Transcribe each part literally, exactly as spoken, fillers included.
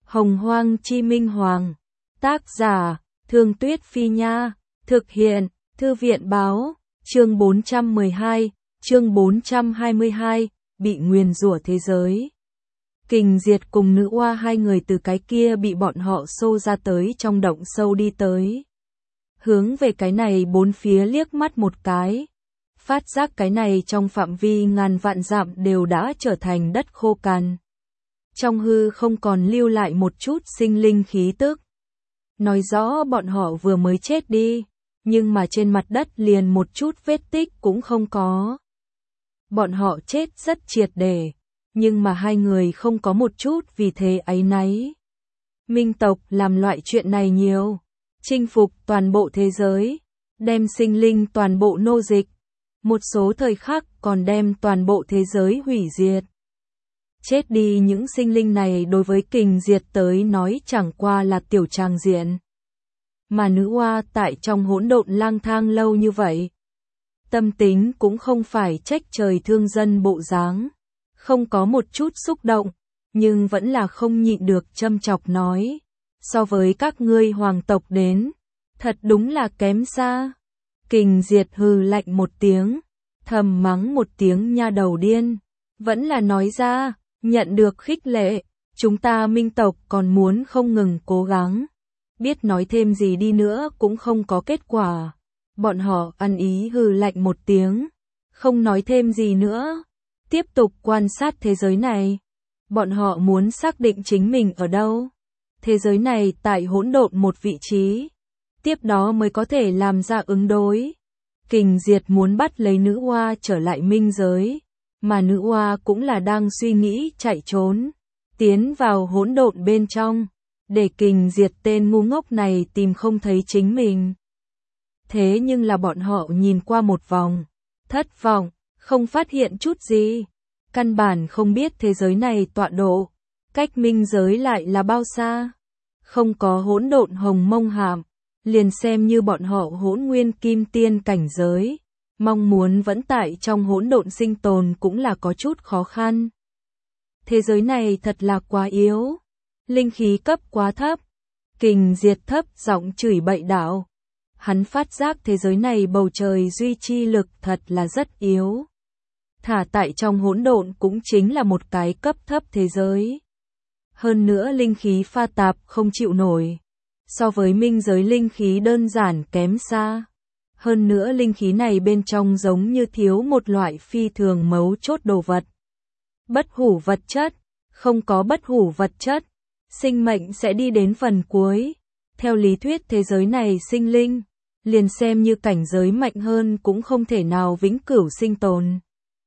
Hồng Hoang Chi Minh Hoàng. Tác giả, Thương Tuyết Phi Nha. Thực hiện, Thư viện Báo. Chương bốn trăm mười hai, chương bốn trăm hai mươi hai, bị nguyền rủa thế giới. Kình Diệt cùng nữ oa hai người từ cái kia bị bọn họ xô ra tới trong động sâu đi tới. Hướng về cái này bốn phía liếc mắt một cái. Phát giác cái này trong phạm vi ngàn vạn dặm đều đã trở thành đất khô cằn. Trong hư không còn lưu lại một chút sinh linh khí tức. Nói rõ bọn họ vừa mới chết đi, nhưng mà trên mặt đất liền một chút vết tích cũng không có. Bọn họ chết rất triệt để, nhưng mà hai người không có một chút vì thế áy náy. Minh tộc làm loại chuyện này nhiều, chinh phục toàn bộ thế giới, đem sinh linh toàn bộ nô dịch, một số thời khắc còn đem toàn bộ thế giới hủy diệt. Chết đi những sinh linh này đối với Kình Diệt tới nói chẳng qua là tiểu tràng diện. Mà nữ oa tại trong hỗn độn lang thang lâu như vậy, tâm tính cũng không phải trách trời thương dân bộ dáng, không có một chút xúc động, nhưng vẫn là không nhịn được châm chọc nói, so với các ngươi hoàng tộc đến, thật đúng là kém xa. Kình Diệt hừ lạnh một tiếng, thầm mắng một tiếng nha đầu điên, vẫn là nói ra, nhận được khích lệ, chúng ta Minh tộc còn muốn không ngừng cố gắng. Biết nói thêm gì đi nữa cũng không có kết quả. Bọn họ ăn ý hừ lạnh một tiếng, không nói thêm gì nữa, tiếp tục quan sát thế giới này. Bọn họ muốn xác định chính mình ở đâu. Thế giới này tại hỗn độn một vị trí, tiếp đó mới có thể làm ra ứng đối. Kình Diệt muốn bắt lấy nữ oa trở lại minh giới, mà nữ oa cũng là đang suy nghĩ chạy trốn, tiến vào hỗn độn bên trong, để Kình Diệt tên ngu ngốc này tìm không thấy chính mình. Thế nhưng là bọn họ nhìn qua một vòng, thất vọng, không phát hiện chút gì. Căn bản không biết thế giới này tọa độ, cách minh giới lại là bao xa. Không có hỗn độn hồng mông hàm, liền xem như bọn họ hỗn nguyên kim tiên cảnh giới, mong muốn vẫn tại trong hỗn độn sinh tồn cũng là có chút khó khăn. Thế giới này thật là quá yếu, linh khí cấp quá thấp. Kình Diệt thấp giọng chửi bậy đạo. Hắn phát giác thế giới này bầu trời duy trì lực thật là rất yếu. Thả tại trong hỗn độn cũng chính là một cái cấp thấp thế giới. Hơn nữa linh khí pha tạp không chịu nổi. So với minh giới linh khí đơn giản kém xa. Hơn nữa linh khí này bên trong giống như thiếu một loại phi thường mấu chốt đồ vật. Bất hủ vật chất. Không có bất hủ vật chất, sinh mệnh sẽ đi đến phần cuối. Theo lý thuyết thế giới này sinh linh, liền xem như cảnh giới mạnh hơn cũng không thể nào vĩnh cửu sinh tồn.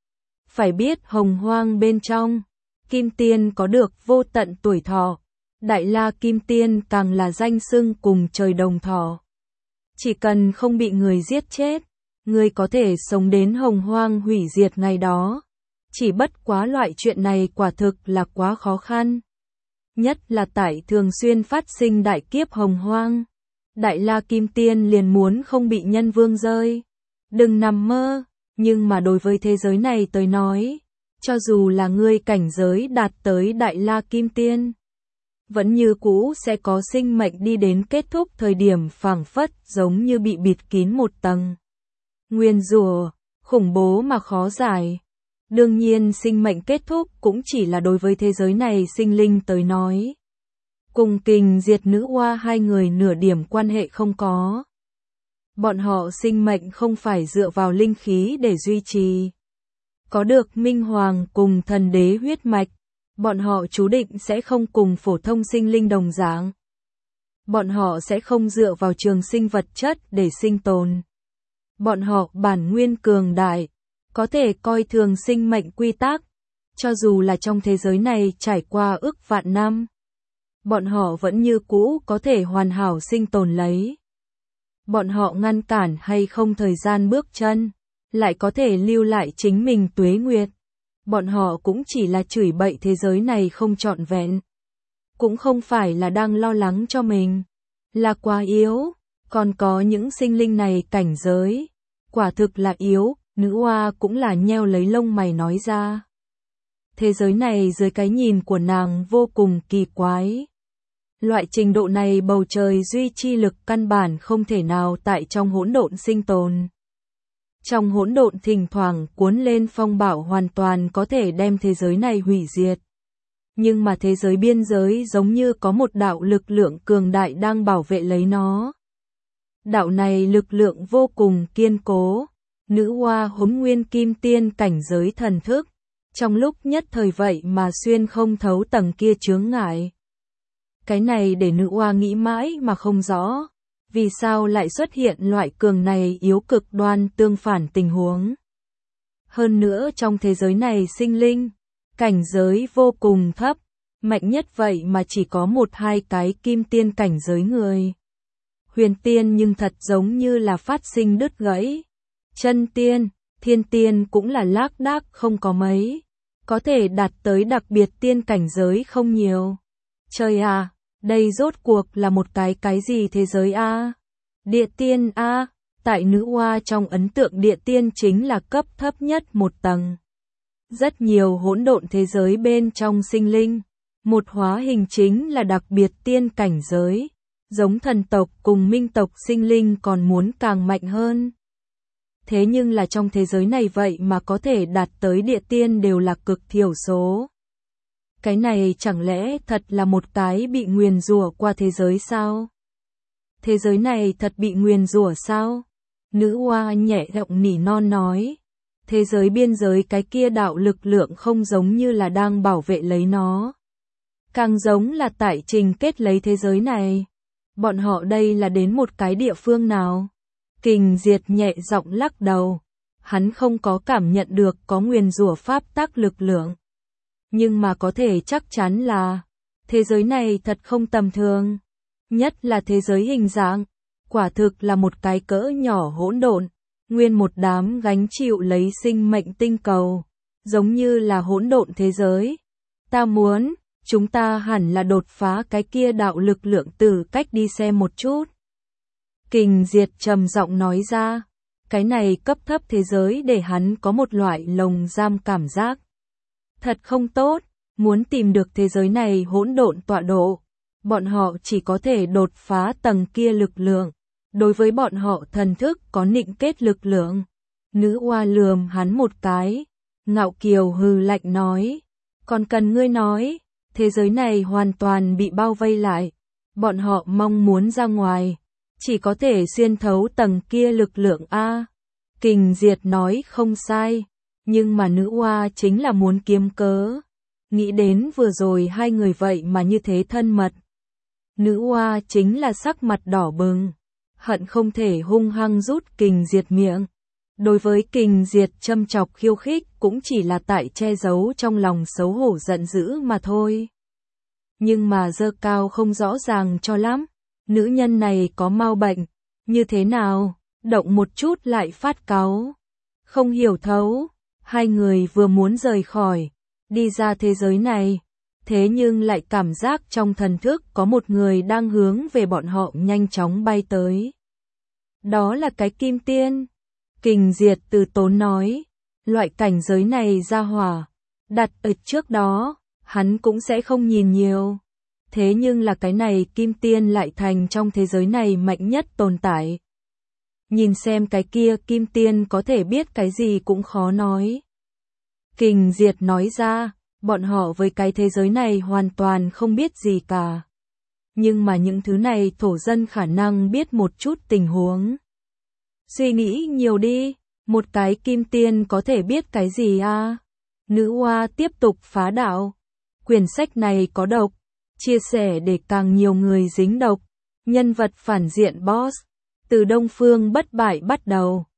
Phải biết hồng hoang bên trong, Kim Tiên có được vô tận tuổi thọ, Đại La Kim Tiên càng là danh xưng cùng trời đồng thọ. Chỉ cần không bị người giết chết, người có thể sống đến hồng hoang hủy diệt ngày đó. Chỉ bất quá loại chuyện này quả thực là quá khó khăn. Nhất là tại thường xuyên phát sinh đại kiếp hồng hoang. Đại La Kim Tiên liền muốn không bị nhân vương rơi. Đừng nằm mơ, nhưng mà đối với thế giới này tới nói, cho dù là ngươi cảnh giới đạt tới Đại La Kim Tiên, vẫn như cũ sẽ có sinh mệnh đi đến kết thúc thời điểm phảng phất giống như bị bịt kín một tầng. Nguyên rủa, khủng bố mà khó giải. Đương nhiên sinh mệnh kết thúc cũng chỉ là đối với thế giới này sinh linh tới nói. Cùng Kình Diệt nữ oa hai người nửa điểm quan hệ không có. Bọn họ sinh mệnh không phải dựa vào linh khí để duy trì. Có được Minh Hoàng cùng thần đế huyết mạch, bọn họ chú định sẽ không cùng phổ thông sinh linh đồng dạng. Bọn họ sẽ không dựa vào trường sinh vật chất để sinh tồn. Bọn họ bản nguyên cường đại, có thể coi thường sinh mệnh quy tắc, cho dù là trong thế giới này trải qua ức vạn năm. Bọn họ vẫn như cũ có thể hoàn hảo sinh tồn lấy. Bọn họ ngăn cản hay không thời gian bước chân, lại có thể lưu lại chính mình tuế nguyệt. Bọn họ cũng chỉ là chửi bậy thế giới này không trọn vẹn. Cũng không phải là đang lo lắng cho mình, là quá yếu, còn có những sinh linh này cảnh giới, quả thực là yếu. Nữ oa cũng là nheo lấy lông mày nói ra. Thế giới này dưới cái nhìn của nàng vô cùng kỳ quái. Loại trình độ này bầu trời duy chi lực căn bản không thể nào tại trong hỗn độn sinh tồn. Trong hỗn độn thỉnh thoảng cuốn lên phong bạo hoàn toàn có thể đem thế giới này hủy diệt. Nhưng mà thế giới biên giới giống như có một đạo lực lượng cường đại đang bảo vệ lấy nó. Đạo này lực lượng vô cùng kiên cố. Nữ hoa Hỗn Nguyên Kim Tiên cảnh giới thần thức. Trong lúc nhất thời vậy mà xuyên không thấu tầng kia chướng ngại. Cái này để nữ hoa nghĩ mãi mà không rõ. Vì sao lại xuất hiện loại cường này yếu cực đoan tương phản tình huống. Hơn nữa trong thế giới này sinh linh, cảnh giới vô cùng thấp, mạnh nhất vậy mà chỉ có một hai cái kim tiên cảnh giới người. Huyền tiên nhưng thật giống như là phát sinh đứt gãy. Chân tiên, thiên tiên cũng là lác đác không có mấy. Có thể đạt tới đặc biệt tiên cảnh giới không nhiều. Trời à, đây rốt cuộc là một cái cái gì thế giới a? Địa tiên a, tại nữ hoa trong ấn tượng địa tiên chính là cấp thấp nhất một tầng. Rất nhiều hỗn độn thế giới bên trong sinh linh, một hóa hình chính là đặc biệt tiên cảnh giới, giống thần tộc cùng minh tộc sinh linh còn muốn càng mạnh hơn. Thế nhưng là trong thế giới này vậy mà có thể đạt tới địa tiên đều là cực thiểu số. Cái này chẳng lẽ thật là một cái bị nguyền rủa qua thế giới sao? Thế giới này thật bị nguyền rủa sao? Nữ hoa nhẹ giọng nỉ non nói. Thế giới biên giới cái kia đạo lực lượng không giống như là đang bảo vệ lấy nó. Càng giống là tại trình kết lấy thế giới này. Bọn họ đây là đến một cái địa phương nào? Kình Diệt nhẹ giọng lắc đầu. Hắn không có cảm nhận được có nguyền rủa pháp tắc lực lượng. Nhưng mà có thể chắc chắn là thế giới này thật không tầm thường. Nhất là thế giới hình dạng. Quả thực là một cái cỡ nhỏ hỗn độn. Nguyên một đám gánh chịu lấy sinh mệnh tinh cầu. Giống như là hỗn độn thế giới. Ta muốn, chúng ta hẳn là đột phá cái kia đạo lực lượng từ cách đi xem một chút. Kình Diệt trầm giọng nói ra. Cái này cấp thấp thế giới để hắn có một loại lồng giam cảm giác. Thật không tốt, muốn tìm được thế giới này hỗn độn tọa độ. Bọn họ chỉ có thể đột phá tầng kia lực lượng. Đối với bọn họ thần thức có nịnh kết lực lượng. Nữ hoa lườm hắn một cái. Ngạo kiều hừ lạnh nói. Còn cần ngươi nói, thế giới này hoàn toàn bị bao vây lại. Bọn họ mong muốn ra ngoài. Chỉ có thể xuyên thấu tầng kia lực lượng A. Kình Diệt nói không sai. Nhưng mà nữ hoa chính là muốn kiếm cớ. Nghĩ đến vừa rồi hai người vậy mà như thế thân mật. Nữ hoa chính là sắc mặt đỏ bừng. Hận không thể hung hăng rút Kình Diệt miệng. Đối với Kình Diệt châm chọc khiêu khích cũng chỉ là tại che giấu trong lòng xấu hổ giận dữ mà thôi. Nhưng mà dơ cao không rõ ràng cho lắm. Nữ nhân này có mau bệnh. Như thế nào? Động một chút lại phát cáu. Không hiểu thấu. Hai người vừa muốn rời khỏi. Đi ra thế giới này. Thế nhưng lại cảm giác trong thần thức có một người đang hướng về bọn họ nhanh chóng bay tới. Đó là cái kim tiên. Kình Diệt từ tốn nói. Loại cảnh giới này ra hỏa. Đặt ở trước đó. Hắn cũng sẽ không nhìn nhiều. Thế nhưng là cái này kim tiên lại thành trong thế giới này mạnh nhất tồn tại. Nhìn xem cái kia kim tiên có thể biết cái gì cũng khó nói. Kình Diệt nói ra, bọn họ với cái thế giới này hoàn toàn không biết gì cả. Nhưng mà những thứ này thổ dân khả năng biết một chút tình huống. Suy nghĩ nhiều đi, một cái kim tiên có thể biết cái gì à? Nữ hoa tiếp tục phá đạo. Quyển sách này có độc. Chia sẻ để càng nhiều người dính độc. Nhân vật phản diện boss. Từ Đông Phương Bất Bại bắt đầu.